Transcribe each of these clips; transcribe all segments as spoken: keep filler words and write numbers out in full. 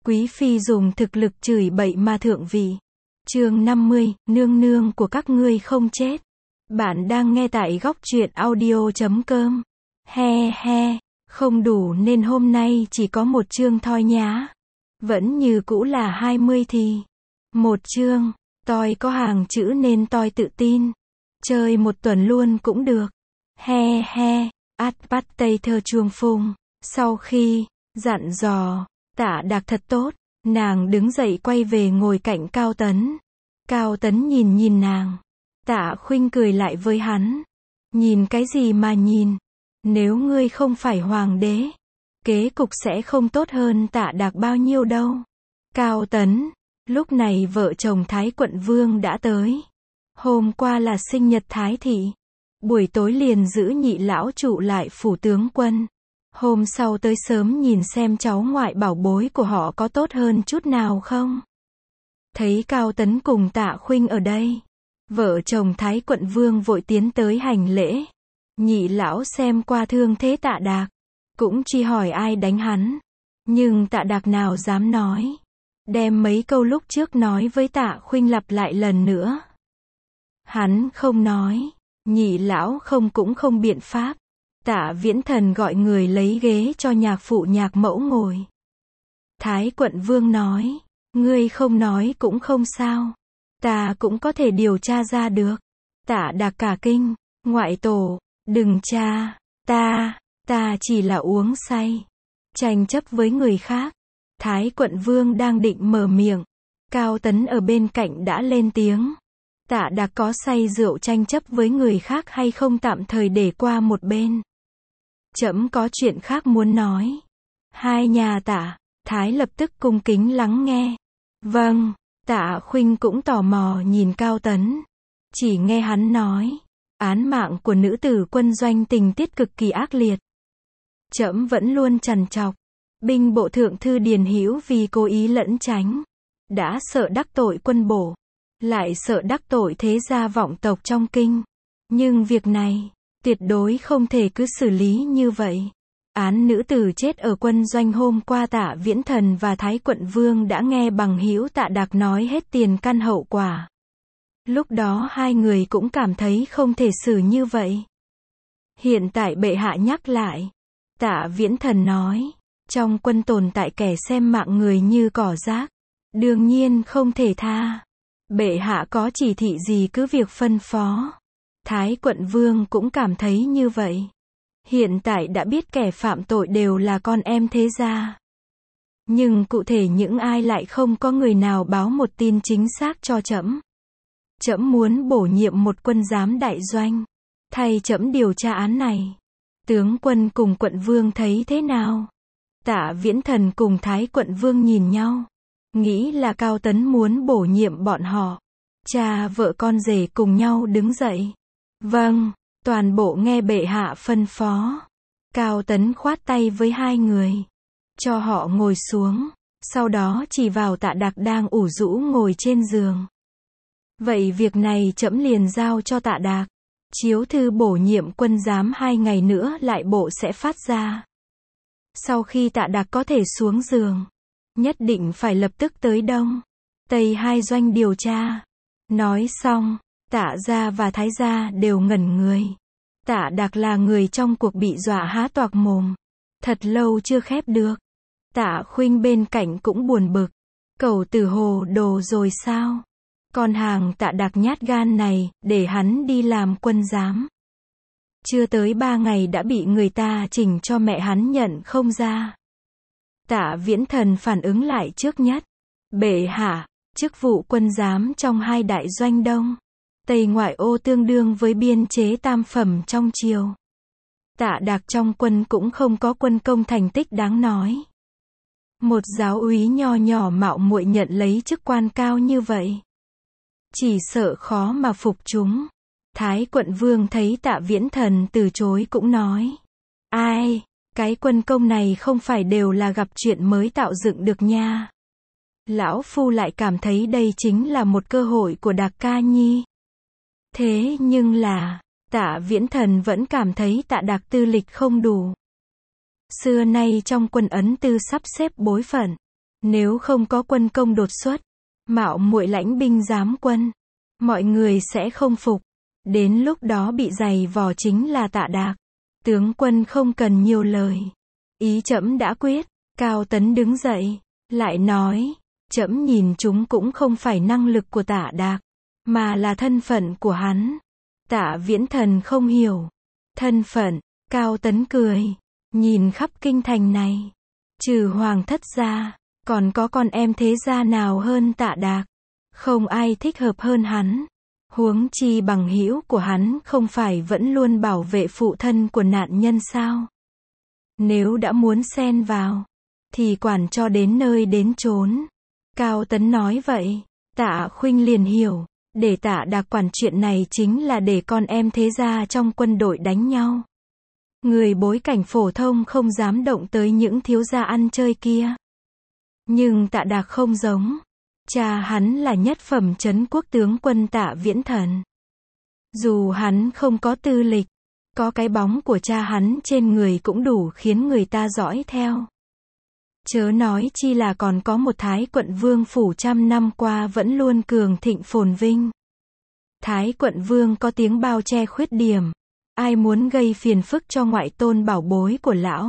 Quý phi dùng thực lực chửi bậy mà thượng vị. Chương năm mươi, nương nương của các ngươi không chết. Bạn đang nghe tại góc truyện audio chấm com. He he, không đủ nên hôm nay chỉ có một chương thôi nhá. Vẫn như cũ là hai mươi thì. Một chương, tôi có hàng chữ nên tôi tự tin. Chơi một tuần luôn cũng được. He he, át bắt tây thơ chuông phung. Sau khi dặn dò Tạ Đạc thật tốt, nàng đứng dậy quay về ngồi cạnh Cao Tấn. Cao Tấn nhìn nhìn nàng. Tạ Khuynh cười lại với hắn. Nhìn cái gì mà nhìn? Nếu ngươi không phải hoàng đế, kế cục sẽ không tốt hơn Tạ Đạc bao nhiêu đâu. Cao Tấn, lúc này vợ chồng Thái Quận Vương đã tới. Hôm qua là sinh nhật Thái thị. Buổi tối liền giữ nhị lão trụ lại phủ tướng quân. Hôm sau tới sớm nhìn xem cháu ngoại bảo bối của họ có tốt hơn chút nào không. Thấy Cao Tấn cùng Tạ Khuynh ở đây, vợ chồng Thái Quận Vương vội tiến tới hành lễ. Nhị lão xem qua thương thế Tạ Đạc, cũng chỉ hỏi ai đánh hắn. Nhưng Tạ Đạc nào dám nói. Đem mấy câu lúc trước nói với Tạ Khuynh lặp lại lần nữa. Hắn không nói, nhị lão không cũng không biện pháp. Tạ Viễn Thần gọi người lấy ghế cho nhạc phụ nhạc mẫu ngồi. Thái Quận Vương nói, ngươi không nói cũng không sao. Ta cũng có thể điều tra ra được. Tạ Đạc cả kinh, ngoại tổ, đừng tra, ta, ta chỉ là uống say. Tranh chấp với người khác. Thái Quận Vương đang định mở miệng. Cao Tấn ở bên cạnh đã lên tiếng. Tạ Đạc có say rượu tranh chấp với người khác hay không tạm thời để qua một bên. Trẫm có chuyện khác muốn nói. Hai nhà Tạ, Thái lập tức cung kính lắng nghe. Vâng, Tạ Khuynh cũng tò mò nhìn Cao Tấn. Chỉ nghe hắn nói, án mạng của nữ tử quân doanh tình tiết cực kỳ ác liệt. Trẫm vẫn luôn trằn trọc. Binh bộ thượng thư Điền Hữu vì cố ý lẩn tránh, đã sợ đắc tội quân bổ, lại sợ đắc tội thế gia vọng tộc trong kinh. Nhưng việc này tuyệt đối không thể cứ xử lý như vậy. Án nữ tử chết ở quân doanh hôm qua Tạ Viễn Thần và Thái Quận Vương đã nghe bằng hữu Tạ Đạc nói hết tiền căn hậu quả. Lúc đó hai người cũng cảm thấy không thể xử như vậy. Hiện tại bệ hạ nhắc lại. Tạ Viễn Thần nói, trong quân tồn tại kẻ xem mạng người như cỏ rác. Đương nhiên không thể tha. Bệ hạ có chỉ thị gì cứ việc phân phó. Thái Quận Vương cũng cảm thấy như vậy. Hiện tại đã biết kẻ phạm tội đều là con em thế gia. Nhưng cụ thể những ai lại không có người nào báo một tin chính xác cho trẫm. Trẫm muốn bổ nhiệm một quân giám đại doanh, thay trẫm điều tra án này. Tướng quân cùng quận vương thấy thế nào? Tạ Viễn Thần cùng Thái Quận Vương nhìn nhau. Nghĩ là Cao Tấn muốn bổ nhiệm bọn họ. Cha vợ con rể cùng nhau đứng dậy. Vâng, toàn bộ nghe bệ hạ phân phó. Cao Tấn khoát tay với hai người, cho họ ngồi xuống. Sau đó chỉ vào Tạ Đạc đang ủ rũ ngồi trên giường. Vậy việc này trẫm liền giao cho Tạ Đạc. Chiếu thư bổ nhiệm quân giám hai ngày nữa lại bộ sẽ phát ra. Sau khi Tạ Đạc có thể xuống giường, nhất định phải lập tức tới Đông, Tây hai doanh điều tra. Nói xong, Tạ gia và Thái gia đều ngẩn người. Tạ Đạc là người trong cuộc bị dọa há toạc mồm. Thật lâu chưa khép được. Tạ Khuynh bên cạnh cũng buồn bực. Cẩu tử hồ đồ rồi sao? Con hàng Tạ Đạc nhát gan này, để hắn đi làm quân giám. Chưa tới ba ngày đã bị người ta chỉnh cho mẹ hắn nhận không ra. Tạ Viễn Thần phản ứng lại trước nhất. Bệ hạ, chức vụ quân giám trong hai đại doanh Đông, Tây ngoại ô tương đương với biên chế tam phẩm trong triều. Tạ Đạc trong quân cũng không có quân công thành tích đáng nói. Một giáo úy nho nhỏ mạo muội nhận lấy chức quan cao như vậy, chỉ sợ khó mà phục chúng. Thái Quận Vương thấy Tạ Viễn Thần từ chối cũng nói, ai, cái quân công này không phải đều là gặp chuyện mới tạo dựng được nha. Lão phu lại cảm thấy đây chính là một cơ hội của Đạc ca nhi. Thế nhưng là, Tạ Viễn Thần vẫn cảm thấy Tạ Đạc tư lịch không đủ. Xưa nay trong quân ấn tư sắp xếp bối phận, Nếu không có quân công đột xuất, mạo muội lãnh binh giám quân, mọi người sẽ không phục. Đến lúc đó bị giày vò chính là Tạ Đạc. Tướng quân không cần nhiều lời. Ý trẫm đã quyết. Cao Tấn đứng dậy, lại nói, trẫm nhìn chúng cũng không phải năng lực của Tạ Đạc, mà là thân phận của hắn. Tạ Viễn Thần không hiểu. Thân phận, Cao Tấn cười, nhìn khắp kinh thành này, trừ Hoàng thất ra, còn có con em thế gia nào hơn Tạ Đạc? Không ai thích hợp hơn hắn. Huống chi bằng hữu của hắn không phải vẫn luôn bảo vệ phụ thân của nạn nhân sao? Nếu đã muốn xen vào, thì quản cho đến nơi đến chốn. Cao Tấn nói vậy, Tạ Khuynh liền hiểu, để Tạ Đạc quản chuyện này chính là để con em thế gia trong quân đội đánh nhau. Người bối cảnh phổ thông không dám động tới những thiếu gia ăn chơi kia. Nhưng Tạ Đạc không giống. Cha hắn là nhất phẩm trấn quốc tướng quân Tạ Viễn Thần. Dù hắn không có tư lịch, có cái bóng của cha hắn trên người cũng đủ khiến người ta dõi theo. Chớ nói chi là còn có một Thái quận vương phủ trăm năm qua vẫn luôn cường thịnh phồn vinh. Thái quận vương có tiếng bao che khuyết điểm. Ai muốn gây phiền phức cho ngoại tôn bảo bối của lão?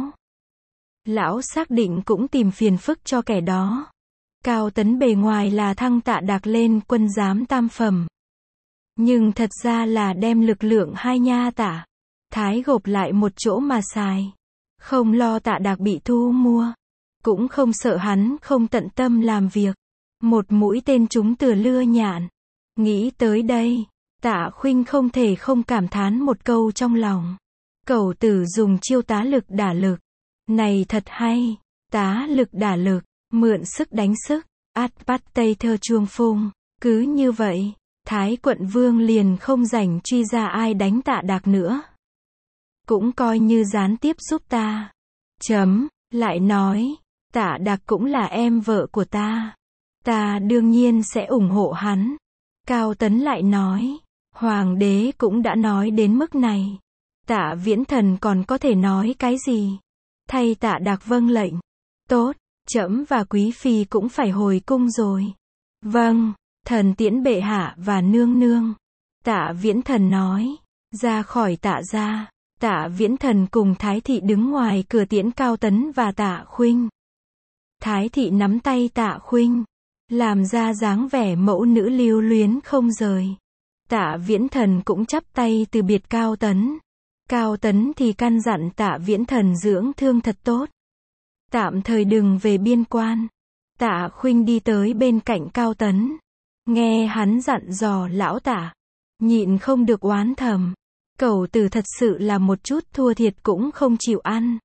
Lão xác định cũng tìm phiền phức cho kẻ đó. Cao Tấn bề ngoài là thăng Tạ Đạc lên quân giám tam phẩm. Nhưng thật ra là đem lực lượng hai nha Tạ Thái gộp lại một chỗ mà xài. Không lo Tạ Đạc bị thu mua. Cũng không sợ hắn không tận tâm làm việc. Một mũi tên trúng tựa lưa nhạn. Nghĩ tới đây, Tạ Khuynh không thể không cảm thán một câu trong lòng. Cẩu tử dùng chiêu tá lực đả lực. Này thật hay. Tá lực đả lực. Mượn sức đánh sức. Át bắt tây thơ chuông phung. Cứ như vậy, Thái quận vương liền không rảnh truy ra ai đánh Tạ Đạc nữa. Cũng coi như gián tiếp giúp ta. Chấm, lại nói, Tạ Đạc cũng là em vợ của ta. Ta đương nhiên sẽ ủng hộ hắn. Cao Tấn lại nói, Hoàng đế cũng đã nói đến mức này. Tạ Viễn Thần còn có thể nói cái gì? Thay Tạ Đạc vâng lệnh. Tốt, trẫm và quý phi cũng phải hồi cung rồi. Vâng, thần tiễn bệ hạ và nương nương. Tạ Viễn Thần nói, ra khỏi Tạ gia. Tạ Viễn Thần cùng Thái thị đứng ngoài cửa tiễn Cao Tấn và Tạ Khuynh. Thái thị nắm tay Tạ Khuynh, làm ra dáng vẻ mẫu nữ lưu luyến không rời. Tạ Viễn Thần cũng chắp tay từ biệt Cao Tấn. Cao Tấn thì căn dặn Tạ Viễn Thần dưỡng thương thật tốt. Tạm thời đừng về biên quan. Tạ Khuynh đi tới bên cạnh Cao Tấn. Nghe hắn dặn dò lão Tạ. Nhịn không được oán thầm. Cẩu tử thật sự là một chút thua thiệt cũng không chịu ăn.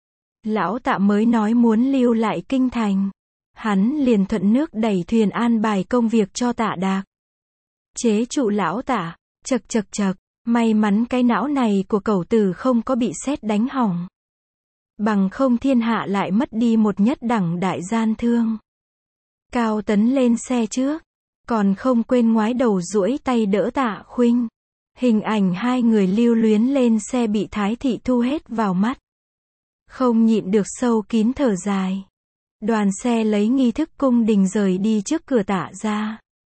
Lão Tạ mới nói muốn lưu lại kinh thành. Hắn liền thuận nước đẩy thuyền an bài công việc cho Tạ Đạc. Chế trụ lão Tạ, chật chật chật, may mắn cái não này của cẩu tử không có bị sét đánh hỏng. Bằng không thiên hạ lại mất đi một nhất đẳng đại gian thương. Cao Tấn lên xe trước, còn không quên ngoái đầu duỗi tay đỡ Tạ Khuynh. Hình ảnh hai người lưu luyến lên xe bị Thái thị thu hết vào mắt. Không nhịn được sâu kín thở dài. Đoàn xe lấy nghi thức cung đình rời đi trước cửa Tạ gia.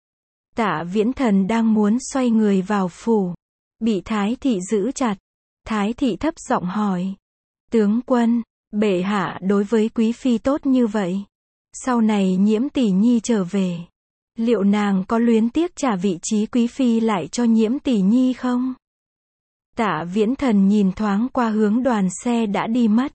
Tạ Viễn Thần đang muốn xoay người vào phủ, bị Thái thị giữ chặt. Thái thị thấp giọng hỏi, tướng quân, bệ hạ đối với quý phi tốt như vậy, sau này Nhiễm tỷ nhi trở về, liệu nàng có luyến tiếc trả vị trí quý phi lại cho Nhiễm tỷ nhi không? Tạ Viễn Thần nhìn thoáng qua hướng đoàn xe đã đi mất,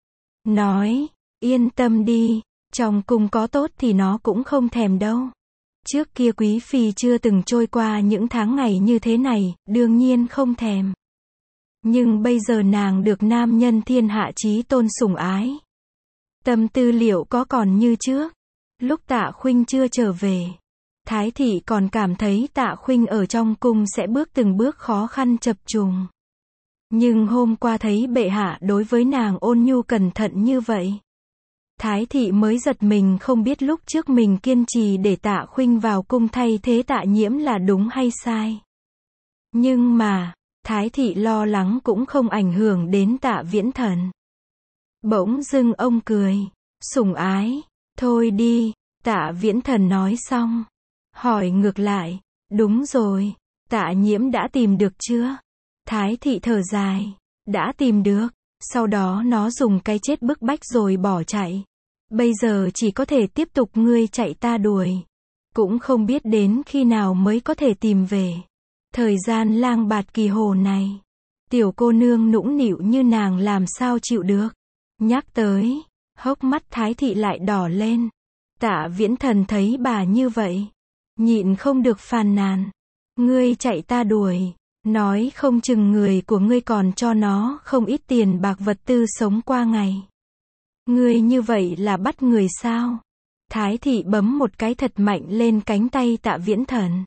nói, yên tâm đi, trong cung có tốt thì nó cũng không thèm đâu. Trước kia quý phi chưa từng trôi qua những tháng ngày như thế này, đương nhiên không thèm. Nhưng bây giờ nàng được nam nhân thiên hạ chí tôn sủng ái. Tâm tư liệu có còn như trước. Lúc Tạ Khuynh chưa trở về, Thái thị còn cảm thấy Tạ Khuynh ở trong cung sẽ bước từng bước khó khăn chập trùng. Nhưng hôm qua thấy bệ hạ đối với nàng ôn nhu cẩn thận như vậy, Thái thị mới giật mình, không biết lúc trước mình kiên trì để Tạ Khuynh vào cung thay thế Tạ Nhiễm là đúng hay sai. Nhưng mà, Thái thị lo lắng cũng không ảnh hưởng đến Tạ Viễn Thần. Bỗng dưng ông cười, sủng ái, Thôi đi, Tạ Viễn Thần nói xong. Hỏi ngược lại, đúng rồi, Tạ Nhiễm đã tìm được chưa? Thái thị thở dài, đã tìm được, sau đó nó dùng cái chết bức bách rồi bỏ chạy. Bây giờ chỉ có thể tiếp tục ngươi chạy ta đuổi. Cũng không biết đến khi nào mới có thể tìm về. Thời gian lang bạt kỳ hồ này, tiểu cô nương nũng nịu như nàng làm sao chịu được. Nhắc tới, hốc mắt Thái thị lại đỏ lên. Tạ Viễn Thần thấy bà như vậy, nhịn không được phàn nàn. Ngươi chạy ta đuổi, nói không chừng người của ngươi còn cho nó không ít tiền bạc vật tư sống qua ngày. Ngươi như vậy là bắt người sao? Thái thị bấm một cái thật mạnh lên cánh tay Tạ Viễn Thần.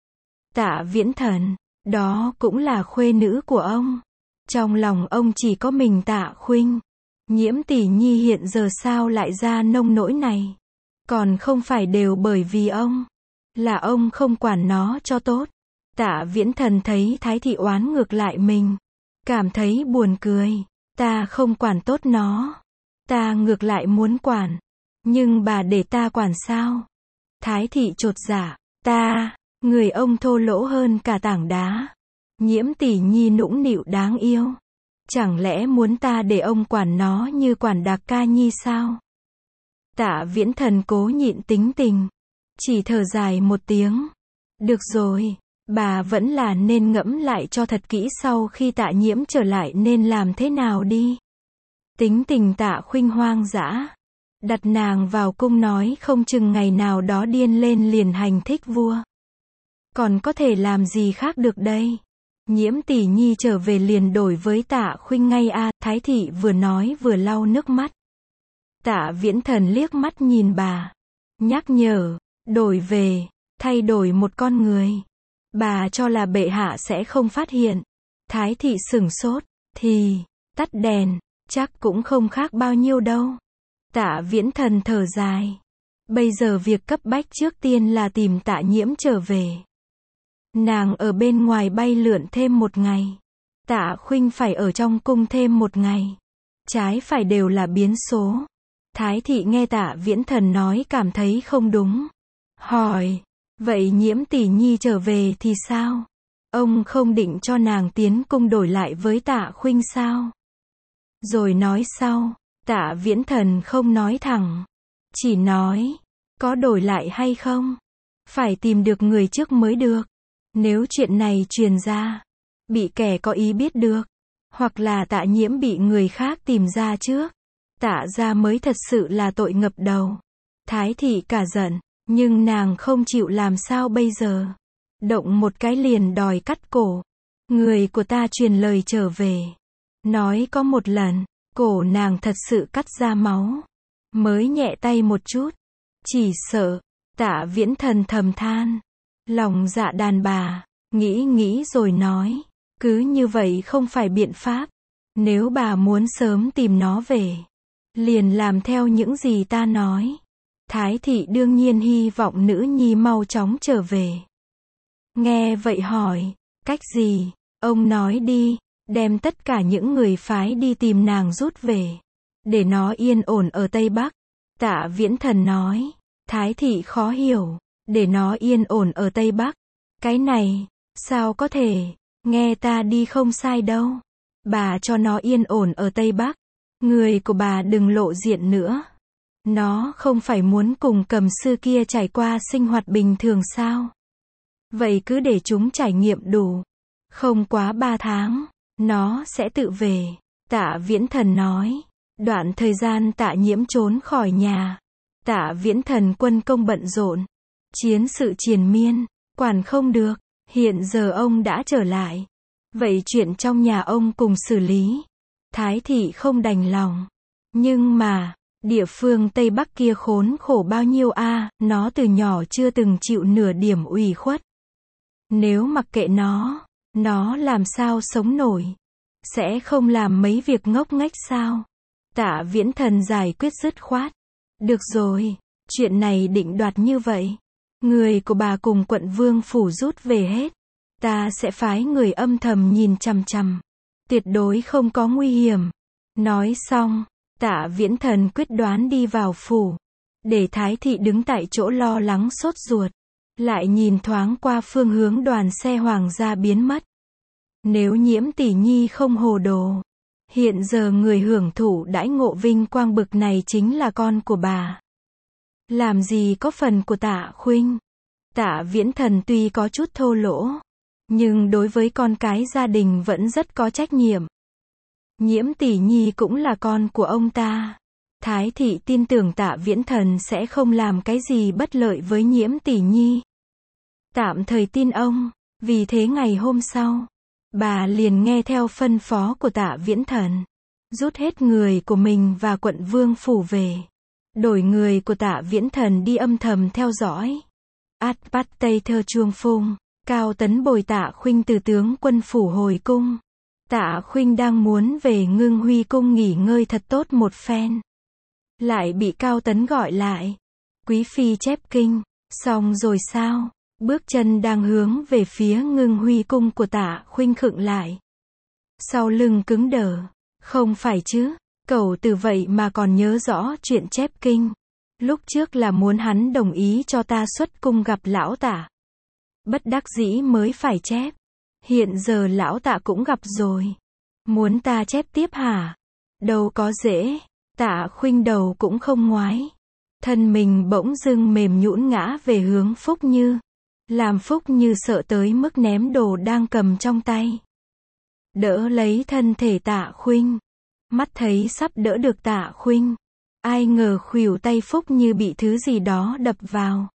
Tạ Viễn Thần, đó cũng là khuê nữ của ông. Trong lòng ông chỉ có mình Tạ Khuynh. Nhiễm tỷ nhi hiện giờ sao lại ra nông nỗi này? Còn không phải đều bởi vì ông. Là ông không quản nó cho tốt. Tạ Viễn Thần thấy Thái thị oán ngược lại mình. Cảm thấy buồn cười. Ta không quản tốt nó. Ta ngược lại muốn quản. Nhưng bà để ta quản sao? Thái thị chột dạ. Ta, người ông thô lỗ hơn cả tảng đá. Nhiễm tỷ nhi nũng nịu đáng yêu. Chẳng lẽ muốn ta để ông quản nó như quản Đạc Ca Nhi sao? Tạ Viễn Thần cố nhịn tính tình. Chỉ thở dài một tiếng. Được rồi, bà vẫn là nên ngẫm lại cho thật kỹ sau khi Tạ Nhiễm trở lại nên làm thế nào đi. Tính tình Tạ Khuynh hoang dã. Đặt nàng vào cung nói không chừng ngày nào đó điên lên liền hành thích vua. Còn có thể làm gì khác được đây? Nhiễm tỷ nhi trở về liền đổi với Tạ Khuynh ngay a. Thái thị vừa nói vừa lau nước mắt. Tạ Viễn Thần liếc mắt nhìn bà. Nhắc nhở, đổi về, thay đổi một con người. Bà cho là bệ hạ sẽ không phát hiện. Thái thị sửng sốt, thì, tắt đèn, chắc cũng không khác bao nhiêu đâu. Tạ Viễn Thần thở dài. Bây giờ việc cấp bách trước tiên là tìm Tạ Nhiễm trở về. Nàng ở bên ngoài bay lượn thêm một ngày. Tạ Khuynh phải ở trong cung thêm một ngày. Trái phải đều là biến số. Thái thị nghe Tạ Viễn Thần nói cảm thấy không đúng. Hỏi, vậy Nhiễm tỷ nhi trở về thì sao? Ông không định cho nàng tiến cung đổi lại với Tạ Khuynh sao? Rồi nói sau. Tạ Viễn Thần không nói thẳng. Chỉ nói, có đổi lại hay không? Phải tìm được người trước mới được. Nếu chuyện này truyền ra, bị kẻ có ý biết được, hoặc là Tạ Nhiễm bị người khác tìm ra trước, Tạ gia mới thật sự là tội ngập đầu. Thái thị cả giận, nhưng nàng không chịu làm sao bây giờ. Động một cái liền đòi cắt cổ. Người của ta truyền lời trở về. Nói có một lần, cổ nàng thật sự cắt ra máu. Mới nhẹ tay một chút. Chỉ sợ, Tạ Viễn Thần thầm than. Lòng dạ đàn bà, nghĩ nghĩ rồi nói. Cứ như vậy không phải biện pháp. Nếu bà muốn sớm tìm nó về, liền làm theo những gì ta nói. Thái thị đương nhiên hy vọng nữ nhi mau chóng trở về. Nghe vậy hỏi, cách gì? Ông nói đi, đem tất cả những người phái đi tìm nàng rút về. Để nó yên ổn ở Tây Bắc. Tạ Viễn Thần nói. Thái thị khó hiểu. Để nó yên ổn ở Tây Bắc. Cái này, sao có thể? Nghe ta đi không sai đâu. Bà cho nó yên ổn ở Tây Bắc. Người của bà đừng lộ diện nữa. Nó không phải muốn cùng cầm sư kia trải qua sinh hoạt bình thường sao? Vậy cứ để chúng trải nghiệm đủ. Không quá ba tháng, nó sẽ tự về. Tạ Viễn Thần nói. Đoạn thời gian Tạ Nhiễm trốn khỏi nhà. Tạ Viễn Thần quân công bận rộn. Chiến sự triền miên, quản không được. Hiện giờ ông đã trở lại. Vậy chuyện trong nhà ông cùng xử lý. Thái thị không đành lòng. Nhưng mà, địa phương Tây Bắc kia khốn khổ bao nhiêu a, à, nó từ nhỏ chưa từng chịu nửa điểm ủy khuất. Nếu mặc kệ nó, nó làm sao sống nổi? Sẽ không làm mấy việc ngốc nghếch sao? Tạ Viễn Thần giải quyết dứt khoát. Được rồi, chuyện này định đoạt như vậy. Người của bà cùng quận vương phủ rút về hết. Ta sẽ phái người âm thầm nhìn chằm chằm. Tuyệt đối không có nguy hiểm. Nói xong, Tạ Viễn Thần quyết đoán đi vào phủ. Để Thái thị đứng tại chỗ lo lắng sốt ruột. Lại nhìn thoáng qua phương hướng đoàn xe hoàng gia biến mất. Nếu Nhiễm tỷ nhi không hồ đồ, hiện giờ người hưởng thụ đãi ngộ vinh quang bực này chính là con của bà. Làm gì có phần của Tạ Khuynh. Tạ Viễn Thần tuy có chút thô lỗ, nhưng đối với con cái gia đình vẫn rất có trách nhiệm. Nhiễm tỷ nhi cũng là con của ông ta. Thái thị tin tưởng Tạ Viễn Thần sẽ không làm cái gì bất lợi với Nhiễm tỷ nhi. Tạm thời tin ông, vì thế ngày hôm sau, bà liền nghe theo phân phó của Tạ Viễn Thần, rút hết người của mình và quận vương phủ về. Đổi người của Tạ Viễn Thần đi âm thầm theo dõi. Át bắt Tây Thơ Chuông Phung, Cao Tấn bồi Tạ Khuynh từ tướng quân phủ hồi cung. Tạ Khuynh đang muốn về Ngưng Huy cung nghỉ ngơi thật tốt một phen. Lại bị Cao Tấn gọi lại. Quý phi chép kinh, xong rồi sao? Bước chân đang hướng về phía Ngưng Huy cung của Tạ Khuynh khựng lại. Sau lưng cứng đờ. Không phải chứ, cậu từ vậy mà còn nhớ rõ chuyện chép kinh. Lúc trước là muốn hắn đồng ý cho ta xuất cung gặp lão Tạ. Bất đắc dĩ mới phải chép. Hiện giờ lão Tạ cũng gặp rồi. Muốn ta chép tiếp hả? Đâu có dễ. Tạ Khuynh đầu cũng không ngoái. Thân mình bỗng dưng mềm nhũn ngã về hướng Phúc Như. Làm Phúc Như sợ tới mức ném đồ đang cầm trong tay. Đỡ lấy thân thể Tạ Khuynh. Mắt thấy sắp đỡ được Tạ Khuynh. Ai ngờ khuỷu tay Phúc Như bị thứ gì đó đập vào.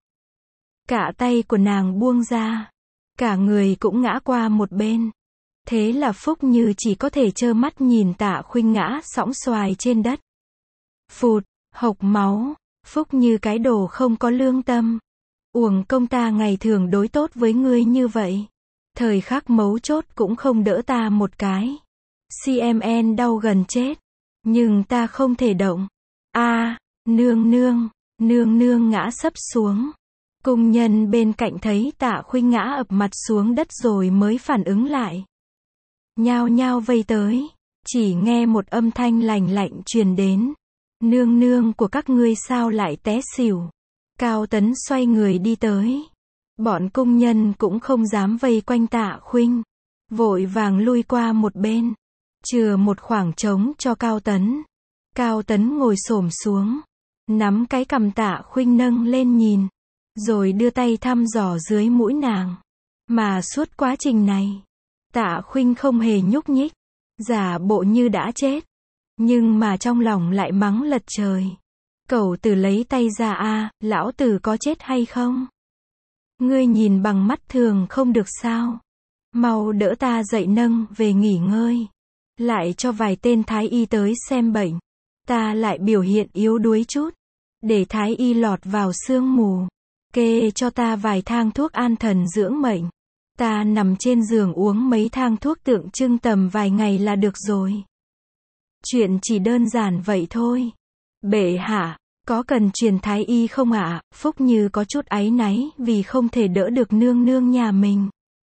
Cả tay của nàng buông ra. Cả người cũng ngã qua một bên. Thế là Phúc Như chỉ có thể trơ mắt nhìn Tạ Khuynh ngã sõng xoài trên đất. Phụt, hộc máu. Phúc Như cái đồ không có lương tâm. Uổng công ta ngày thường đối tốt với ngươi như vậy. Thời khắc mấu chốt cũng không đỡ ta một cái. xê em en đau gần chết. Nhưng ta không thể động. A, à, nương nương, nương nương ngã sấp xuống. Cung nhân bên cạnh thấy Tạ Khuynh ngã ập mặt xuống đất rồi mới phản ứng lại. Nhao nhao vây tới. Chỉ nghe một âm thanh lành lạnh truyền đến. Nương nương của các ngươi sao lại té xỉu. Cao Tấn xoay người đi tới. Bọn cung nhân cũng không dám vây quanh Tạ Khuynh. Vội vàng lui qua một bên. Chừa một khoảng trống cho Cao Tấn. Cao Tấn ngồi xổm xuống. Nắm cái cằm Tạ Khuynh nâng lên nhìn. Rồi đưa tay thăm dò dưới mũi nàng. Mà suốt quá trình này, Tạ Khuynh không hề nhúc nhích. Giả bộ như đã chết. Nhưng mà trong lòng lại mắng lật trời. Cẩu tử lấy tay ra a, à, lão tử có chết hay không? Ngươi nhìn bằng mắt thường không được sao? Mau đỡ ta dậy nâng về nghỉ ngơi. Lại cho vài tên thái y tới xem bệnh. Ta lại biểu hiện yếu đuối chút. Để thái y lọt vào sương mù. Kê cho ta vài thang thuốc an thần dưỡng mệnh. Ta nằm trên giường uống mấy thang thuốc tượng trưng tầm vài ngày là được rồi. Chuyện chỉ đơn giản vậy thôi. Bệ hạ, có cần truyền thái y không ạ? À? Phúc Như có chút áy náy vì không thể đỡ được nương nương nhà mình.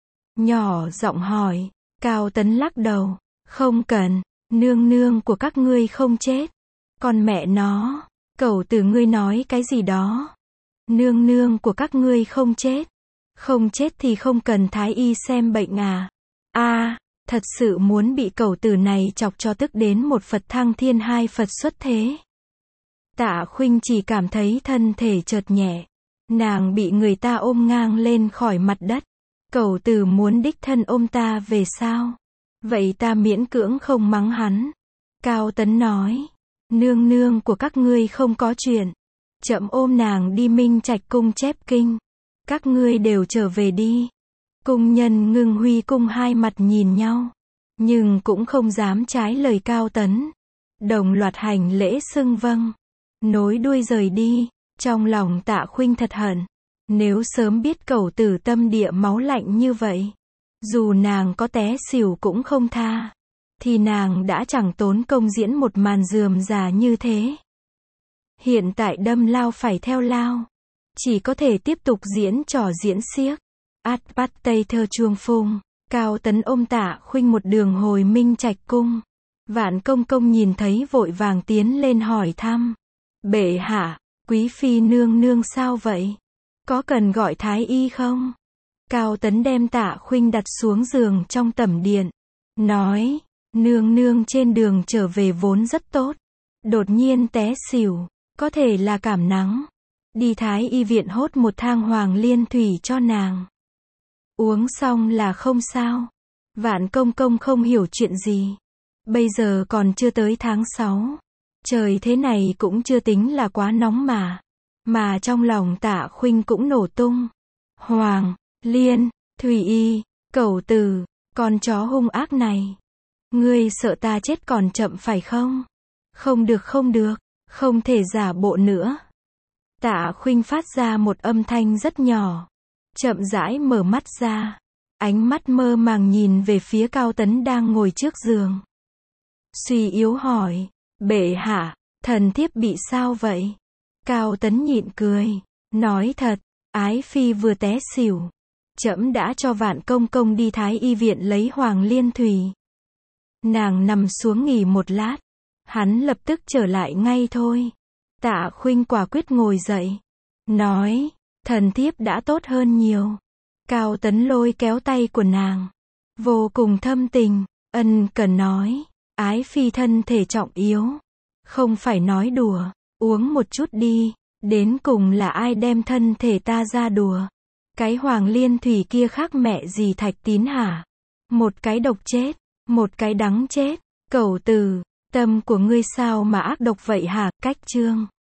Nhỏ giọng hỏi. Cao Tấn lắc đầu. Không cần, nương nương của các ngươi không chết. Còn mẹ nó, cẩu tử ngươi nói cái gì đó. Nương nương của các ngươi không chết. Không chết thì không cần thái y xem bệnh à. A, à, thật sự muốn bị cẩu tử này chọc cho tức đến một Phật thăng thiên hai Phật xuất thế. Tạ Khuynh chỉ cảm thấy thân thể chợt nhẹ. Nàng bị người ta ôm ngang lên khỏi mặt đất. Cẩu tử muốn đích thân ôm ta về sao? Vậy ta miễn cưỡng không mắng hắn. Cao Tấn nói. Nương nương của các ngươi không có chuyện. Chậm ôm nàng đi Minh Trạch cung chép kinh. Các ngươi đều trở về đi. Cung nhân Ngưng Huy cung hai mặt nhìn nhau. Nhưng cũng không dám trái lời Cao Tấn. Đồng loạt hành lễ xưng vâng. Nối đuôi rời đi. Trong lòng Tạ Khuynh thật hận. Nếu sớm biết cẩu tử tâm địa máu lạnh như vậy. Dù nàng có té xỉu cũng không tha. Thì nàng đã chẳng tốn công diễn một màn rườm rà như thế. Hiện tại đâm lao phải theo lao. Chỉ có thể tiếp tục diễn trò diễn xiếc. Át bắt Tây Thơ Chuông Phung. Cao Tấn ôm Tạ Khuynh một đường hồi Minh Trạch cung. Vạn công công nhìn thấy vội vàng tiến lên hỏi thăm. Bệ hạ, Quý phi nương nương sao vậy? Có cần gọi thái y không? Cao Tấn đem Tạ Khuynh đặt xuống giường trong tẩm điện. Nói, nương nương trên đường trở về vốn rất tốt. Đột nhiên té xỉu, có thể là cảm nắng. Đi thái y viện hốt một thang hoàng liên thủy cho nàng. Uống xong là không sao. Vạn công công không hiểu chuyện gì. Bây giờ còn chưa tới tháng sáu. Trời thế này cũng chưa tính là quá nóng mà. Mà trong lòng Tạ Khuynh cũng nổ tung. Hoàng, Liên, Thủy Y, Cẩu Tử, con chó hung ác này. Ngươi sợ ta chết còn chậm phải không? Không được không được, không thể giả bộ nữa. Tạ Khuynh phát ra một âm thanh rất nhỏ. Chậm rãi mở mắt ra. Ánh mắt mơ màng nhìn về phía Cao Tấn đang ngồi trước giường. Suy yếu hỏi, bệ hạ, thần thiếp bị sao vậy? Cao Tấn nhịn cười, nói thật, ái phi vừa té xỉu. Trẫm đã cho Vạn công công đi thái y viện lấy hoàng liên thủy. Nàng nằm xuống nghỉ một lát. Hắn lập tức trở lại ngay thôi. Tạ Khuynh quả quyết ngồi dậy. Nói, thần thiếp đã tốt hơn nhiều. Cao Tấn lôi kéo tay của nàng. Vô cùng thâm tình, ân cần nói, ái phi thân thể trọng yếu. Không phải nói đùa, uống một chút đi. Đến cùng là ai đem thân thể ta ra đùa? Cái hoàng liên thủy kia khác mẹ gì Thạch Tín hả? Một cái độc chết, một cái đắng chết. Cẩu Tử, tâm của ngươi sao mà ác độc vậy hả? Cách chương